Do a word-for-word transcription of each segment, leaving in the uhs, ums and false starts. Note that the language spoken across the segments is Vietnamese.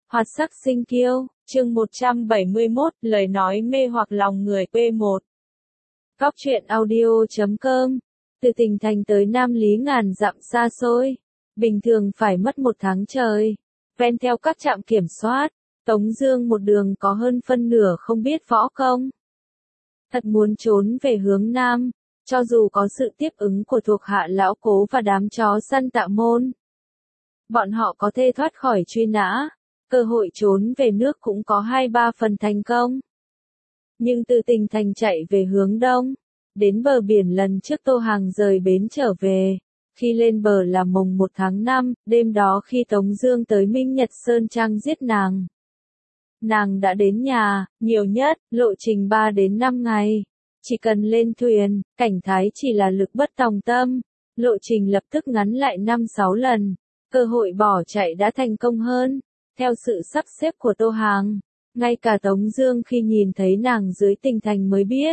Hoạt sắc sinh kiêu, chương một trăm bảy mươi mốt, lời nói mê hoặc lòng người P một. Góc truyện audio chấm com. Từ tỉnh thành tới Nam Lý ngàn dặm xa xôi, bình thường phải mất một tháng trời. Ven theo các trạm kiểm soát, Tống Dương một đường có hơn phân nửa không biết võ công. Thật muốn trốn về hướng Nam, cho dù có sự tiếp ứng của thuộc hạ lão Cố và đám chó săn Tạ Môn, bọn họ có thể thoát khỏi truy nã. Cơ hội trốn về nước cũng có hai ba phần thành công. Nhưng từ tỉnh thành chạy về hướng đông, đến bờ biển lần trước Tô Hàng rời bến trở về, khi lên bờ là mùng một tháng năm, đêm đó khi Tống Dương tới Minh Nhật Sơn Trang giết nàng. Nàng đã đến nhà, nhiều nhất, lộ trình ba đến năm ngày. Chỉ cần lên thuyền, cảnh thái chỉ là lực bất tòng tâm, lộ trình lập tức ngắn lại năm sáu lần, cơ hội bỏ chạy đã thành công hơn. Theo sự sắp xếp của Tô Hàng, ngay cả Tống Dương khi nhìn thấy nàng dưới tỉnh thành mới biết.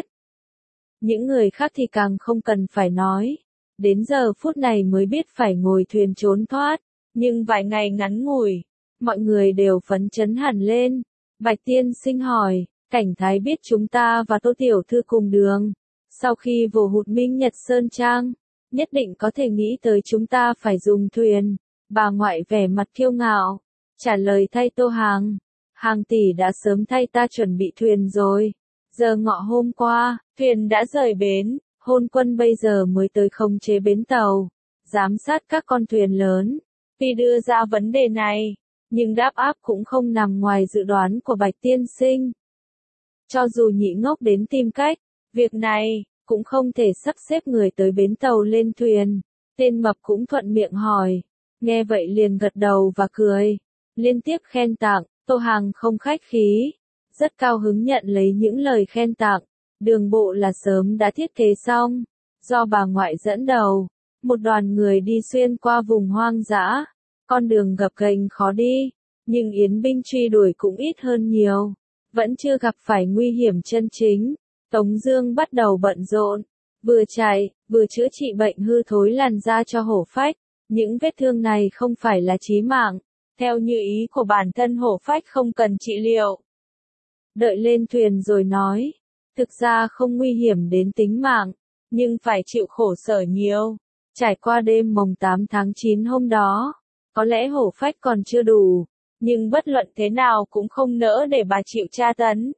Những người khác thì càng không cần phải nói, đến giờ phút này mới biết phải ngồi thuyền trốn thoát, nhưng vài ngày ngắn ngủi, mọi người đều phấn chấn hẳn lên. Bạch Tiên Sinh hỏi, cảnh thái biết chúng ta và Tô Tiểu Thư cùng đường, sau khi vồ hụt Minh Nhật Sơn Trang, nhất định có thể nghĩ tới chúng ta phải dùng thuyền. Bà ngoại vẻ mặt kiêu ngạo trả lời thay Tô Hàng, Hàng tỷ đã sớm thay ta chuẩn bị thuyền rồi. Giờ ngọ hôm qua, thuyền đã rời bến, Hôn Quân bây giờ mới tới khống chế bến tàu, giám sát các con thuyền lớn. Tuy đưa ra vấn đề này, nhưng đáp áp cũng không nằm ngoài dự đoán của Bạch Tiên Sinh. Cho dù Nhị Ngốc đến tìm cách, việc này cũng không thể sắp xếp người tới bến tàu lên thuyền. Tên Mập cũng thuận miệng hỏi, nghe vậy liền gật đầu và cười, liên tiếp khen tặng. Tô Hàng không khách khí, rất cao hứng nhận lấy những lời khen tặng. Đường bộ là sớm đã thiết kế xong, do bà ngoại dẫn đầu, một đoàn người đi xuyên qua vùng hoang dã, con đường gập ghềnh khó đi, nhưng Yến binh truy đuổi cũng ít hơn nhiều, vẫn chưa gặp phải nguy hiểm chân chính. Tống Dương bắt đầu bận rộn, vừa chạy, vừa chữa trị bệnh hư thối làn da cho Hổ Phách. Những vết thương này không phải là chí mạng, theo như ý của bản thân Hổ Phách không cần trị liệu. Đợi lên thuyền rồi nói, thực ra không nguy hiểm đến tính mạng, nhưng phải chịu khổ sở nhiều. Trải qua đêm mồng tám tháng chín hôm đó, có lẽ Hổ Phách còn chưa đủ, nhưng bất luận thế nào cũng không nỡ để bà chịu tra tấn.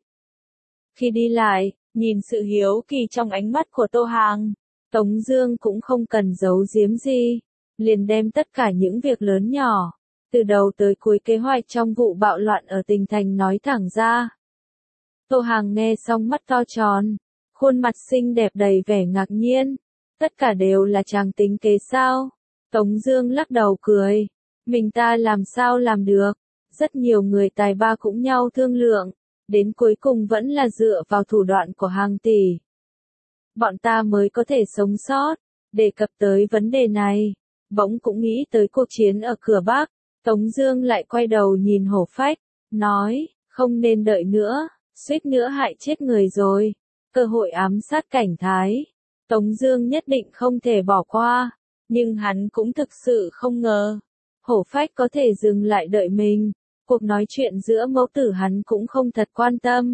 Khi đi lại, nhìn sự hiếu kỳ trong ánh mắt của Tô Hàng, Tống Dương cũng không cần giấu giếm gì, liền đem tất cả những việc lớn nhỏ, từ đầu tới cuối kế hoạch trong vụ bạo loạn ở tỉnh thành nói thẳng ra. Tô Hàng nghe xong mắt to tròn, khuôn mặt xinh đẹp đầy vẻ ngạc nhiên, tất cả đều là chàng tính kế sao? Tống Dương lắc đầu cười, mình ta làm sao làm được, rất nhiều người tài ba cũng nhau thương lượng, đến cuối cùng vẫn là dựa vào thủ đoạn của Hàng tỷ. Bọn ta mới có thể sống sót. Đề cập tới vấn đề này, bỗng cũng nghĩ tới cuộc chiến ở cửa Bắc. Tống Dương lại quay đầu nhìn Hổ Phách, nói, không nên đợi nữa, suýt nữa hại chết người rồi. Cơ hội ám sát cảnh thái, Tống Dương nhất định không thể bỏ qua, nhưng hắn cũng thực sự không ngờ, Hổ Phách có thể dừng lại đợi mình. Cuộc nói chuyện giữa mẫu tử hắn cũng không thật quan tâm,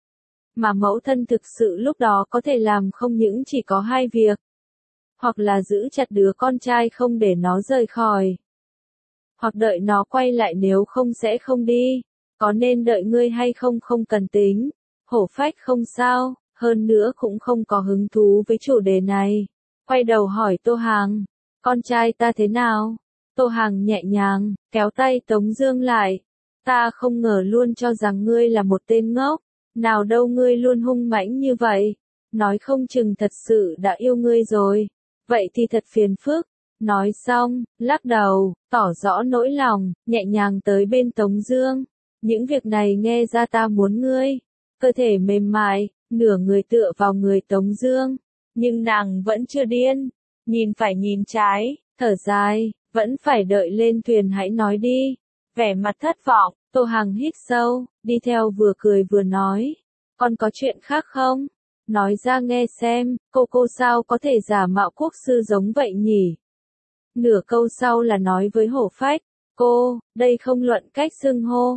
mà mẫu thân thực sự lúc đó có thể làm không những chỉ có hai việc, hoặc là giữ chặt đứa con trai không để nó rời khỏi, hoặc đợi nó quay lại, nếu không sẽ không đi. Có nên đợi ngươi hay không không cần tính. Hổ Phách không sao, hơn nữa cũng không có hứng thú với chủ đề này. Quay đầu hỏi Tô Hàng, con trai ta thế nào? Tô Hàng nhẹ nhàng kéo tay Tống Dương lại, ta không ngờ luôn cho rằng ngươi là một tên ngốc, nào đâu ngươi luôn hung mãnh như vậy, nói không chừng thật sự đã yêu ngươi rồi, vậy thì thật phiền phức. Nói xong, lắc đầu, tỏ rõ nỗi lòng, nhẹ nhàng tới bên Tống Dương. Những việc này nghe ra ta muốn ngươi. Cơ thể mềm mại, nửa người tựa vào người Tống Dương, nhưng nàng vẫn chưa điên, nhìn phải nhìn trái, thở dài, vẫn phải đợi lên thuyền hãy nói đi. Vẻ mặt thất vọng, Tô Hàng hít sâu, đi theo vừa cười vừa nói, con có chuyện khác không? Nói ra nghe xem, cô cô sao có thể giả mạo quốc sư giống vậy nhỉ? Nửa câu sau là nói với Hổ Phách, cô, đây không luận cách xưng hô,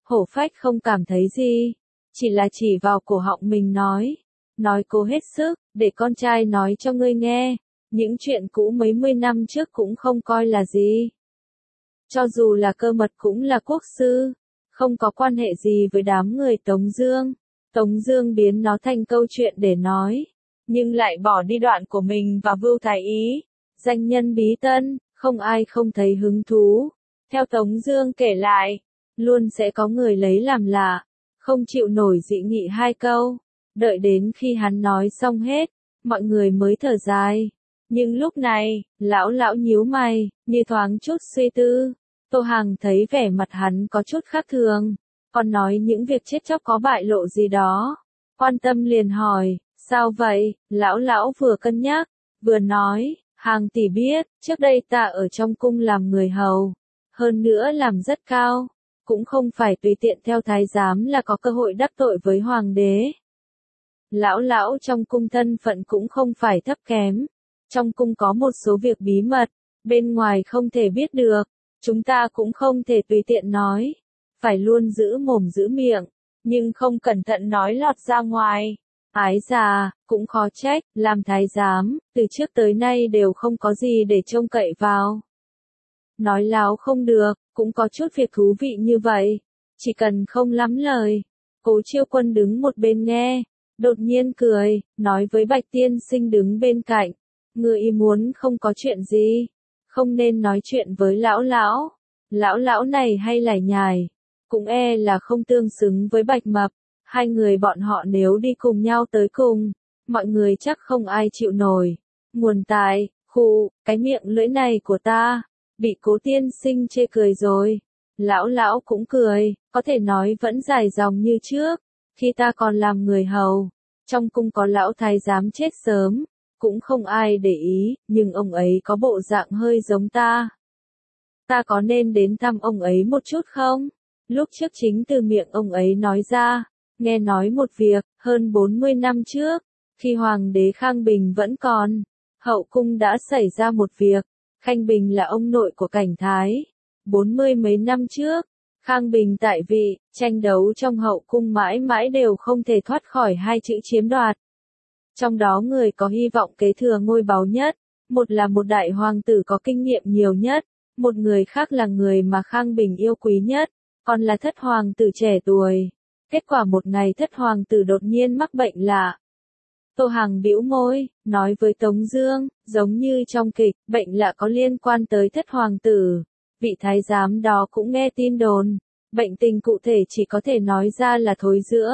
Hổ Phách không cảm thấy gì, chỉ là chỉ vào cổ họng mình nói, nói cố hết sức, để con trai nói cho ngươi nghe, những chuyện cũ mấy mươi năm trước cũng không coi là gì. Cho dù là Cơ Mật cũng là quốc sư, không có quan hệ gì với đám người Tống Dương. Tống Dương biến nó thành câu chuyện để nói, nhưng lại bỏ đi đoạn của mình và Vưu Thái Ý, danh nhân bí tân, không ai không thấy hứng thú. Theo Tống Dương kể lại, luôn sẽ có người lấy làm lạ, không chịu nổi dị nghị hai câu. Đợi đến khi hắn nói xong hết, mọi người mới thở dài. Nhưng lúc này, lão lão nhíu mày, như thoáng chút suy tư. Tô Hằng thấy vẻ mặt hắn có chút khác thường, còn nói những việc chết chóc có bại lộ gì đó. Quan tâm liền hỏi, sao vậy? Lão lão vừa cân nhắc, vừa nói, Hằng tỷ biết, trước đây ta ở trong cung làm người hầu, hơn nữa làm rất cao, cũng không phải tùy tiện theo thái giám là có cơ hội đắc tội với hoàng đế. Lão lão trong cung thân phận cũng không phải thấp kém, trong cung có một số việc bí mật, bên ngoài không thể biết được, chúng ta cũng không thể tùy tiện nói, phải luôn giữ mồm giữ miệng, nhưng không cẩn thận nói lọt ra ngoài. Ái già, cũng khó trách, làm thái giám, từ trước tới nay đều không có gì để trông cậy vào. Nói láo không được, cũng có chút việc thú vị như vậy, chỉ cần không lắm lời. Cố Chiêu Quân đứng một bên nghe, đột nhiên cười, nói với Bạch Tiên Sinh đứng bên cạnh, ngươi ý muốn không có chuyện gì, không nên nói chuyện với lão lão. Lão lão này hay lải nhải, cũng e là không tương xứng với Bạch Mập. Hai người bọn họ nếu đi cùng nhau tới cùng, mọi người chắc không ai chịu nổi. Nguồn tài, khụ, cái miệng lưỡi này của ta, bị Cố Tiên Sinh chê cười rồi. Lão lão cũng cười, có thể nói vẫn dài dòng như trước. Khi ta còn làm người hầu, trong cung có lão thái giám chết sớm, cũng không ai để ý, nhưng ông ấy có bộ dạng hơi giống ta. Ta có nên đến thăm ông ấy một chút không? Lúc trước chính từ miệng ông ấy nói ra. Nghe nói một việc, hơn bốn mươi năm trước, khi Hoàng đế Khang Bình vẫn còn, hậu cung đã xảy ra một việc. Khanh Bình là ông nội của Cảnh Thái. Bốn mươi mấy năm trước, Khang Bình tại vị, tranh đấu trong hậu cung mãi mãi đều không thể thoát khỏi hai chữ chiếm đoạt. Trong đó người có hy vọng kế thừa ngôi báu nhất, một là một đại hoàng tử có kinh nghiệm nhiều nhất, một người khác là người mà Khang Bình yêu quý nhất, còn là thất hoàng tử trẻ tuổi. Kết quả một ngày thất hoàng tử đột nhiên mắc bệnh lạ. Tô Hằng bĩu môi, nói với Tống Dương, giống như trong kịch, bệnh lạ có liên quan tới thất hoàng tử. Vị thái giám đó cũng nghe tin đồn, bệnh tình cụ thể chỉ có thể nói ra là thối rữa.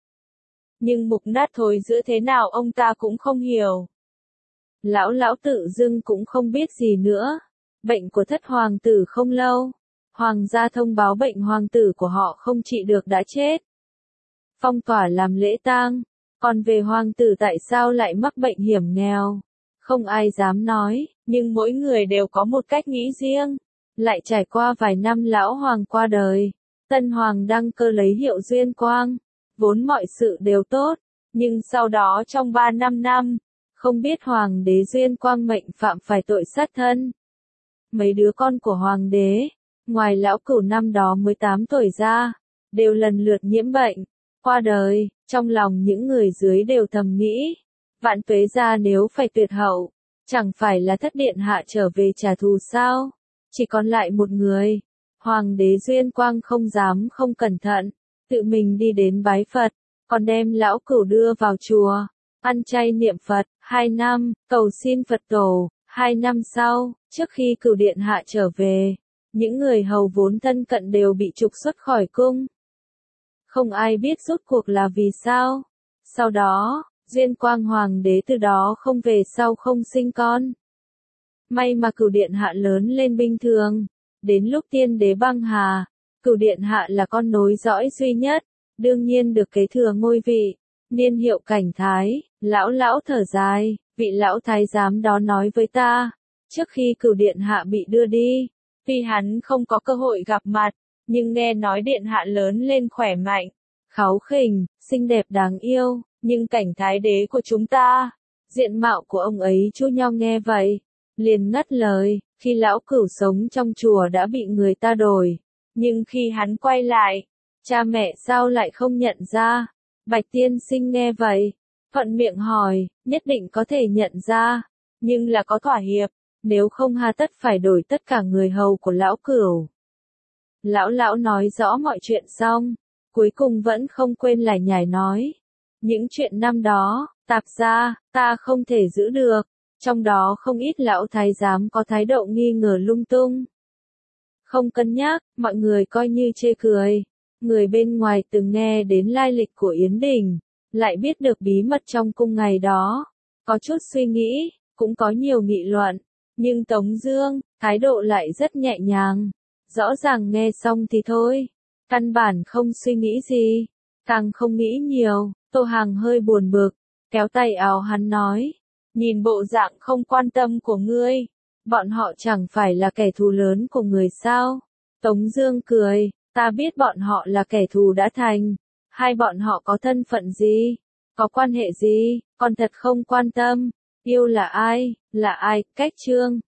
Nhưng mục nát thối rữa thế nào ông ta cũng không hiểu. Lão lão tự dưng cũng không biết gì nữa. Bệnh của thất hoàng tử không lâu, hoàng gia thông báo bệnh hoàng tử của họ không trị được đã chết. Phong tỏa làm lễ tang, còn về hoàng tử tại sao lại mắc bệnh hiểm nghèo, không ai dám nói, nhưng mỗi người đều có một cách nghĩ riêng. Lại trải qua vài năm lão hoàng qua đời, tân hoàng đăng cơ lấy hiệu Duyên Quang, vốn mọi sự đều tốt, nhưng sau đó trong ba năm năm, không biết hoàng đế Duyên Quang mệnh phạm phải tội sát thân. Mấy đứa con của hoàng đế, ngoài lão cửu năm đó mới tám tuổi ra, đều lần lượt nhiễm bệnh, qua đời. Trong lòng những người dưới đều thầm nghĩ, Vạn Tuế gia nếu phải tuyệt hậu, chẳng phải là thất điện hạ trở về trả thù sao? Chỉ còn lại một người, hoàng đế Duyên Quang không dám không cẩn thận, tự mình đi đến bái Phật, còn đem lão cửu đưa vào chùa, ăn chay niệm Phật, hai năm, cầu xin Phật tổ. Hai năm sau, trước khi cửu điện hạ trở về, những người hầu vốn thân cận đều bị trục xuất khỏi cung. Không ai biết rốt cuộc là vì sao. Sau đó, Duyên Quang hoàng đế từ đó không về sau không sinh con. May mà cửu điện hạ lớn lên bình thường. Đến lúc tiên đế băng hà, cửu điện hạ là con nối dõi duy nhất, đương nhiên được kế thừa ngôi vị. Niên hiệu Cảnh Thái, lão lão thở dài, vị lão thái giám đó nói với ta, trước khi cửu điện hạ bị đưa đi, tuy hắn không có cơ hội gặp mặt, nhưng nghe nói điện hạ lớn lên khỏe mạnh, kháu khỉnh, xinh đẹp đáng yêu, nhưng Cảnh Thái đế của chúng ta, diện mạo của ông ấy Chu Nho nghe vậy, liền ngắt lời, khi lão cửu sống trong chùa đã bị người ta đổi, nhưng khi hắn quay lại, Cha mẹ sao lại không nhận ra? Bạch tiên sinh nghe vậy, thuận miệng hỏi, nhất định có thể nhận ra, nhưng là có thỏa hiệp, nếu không hà tất phải đổi tất cả người hầu của lão Cửu. Lão lão nói rõ mọi chuyện xong, cuối cùng vẫn không quên lải nhải nói. Những chuyện năm đó, tạp gia, ta không thể giữ được, trong đó không ít lão thái giám có thái độ nghi ngờ lung tung. Không cân nhắc, mọi người coi như chê cười. Người bên ngoài từng nghe đến lai lịch của Yến Đình, lại biết được bí mật trong cung ngày đó. Có chút suy nghĩ, cũng có nhiều nghị luận, nhưng Tống Dương, thái độ lại rất nhẹ nhàng. Rõ ràng nghe xong thì thôi, căn bản không suy nghĩ gì, càng không nghĩ nhiều. Tô Hàng hơi buồn bực, kéo tay áo hắn nói, nhìn bộ dạng không quan tâm của ngươi, bọn họ chẳng phải là kẻ thù lớn của người sao? Tống Dương cười, ta biết bọn họ là kẻ thù đã thành, hai bọn họ có thân phận gì, có quan hệ gì, còn thật không quan tâm. Yêu là ai, là ai, cách Trương,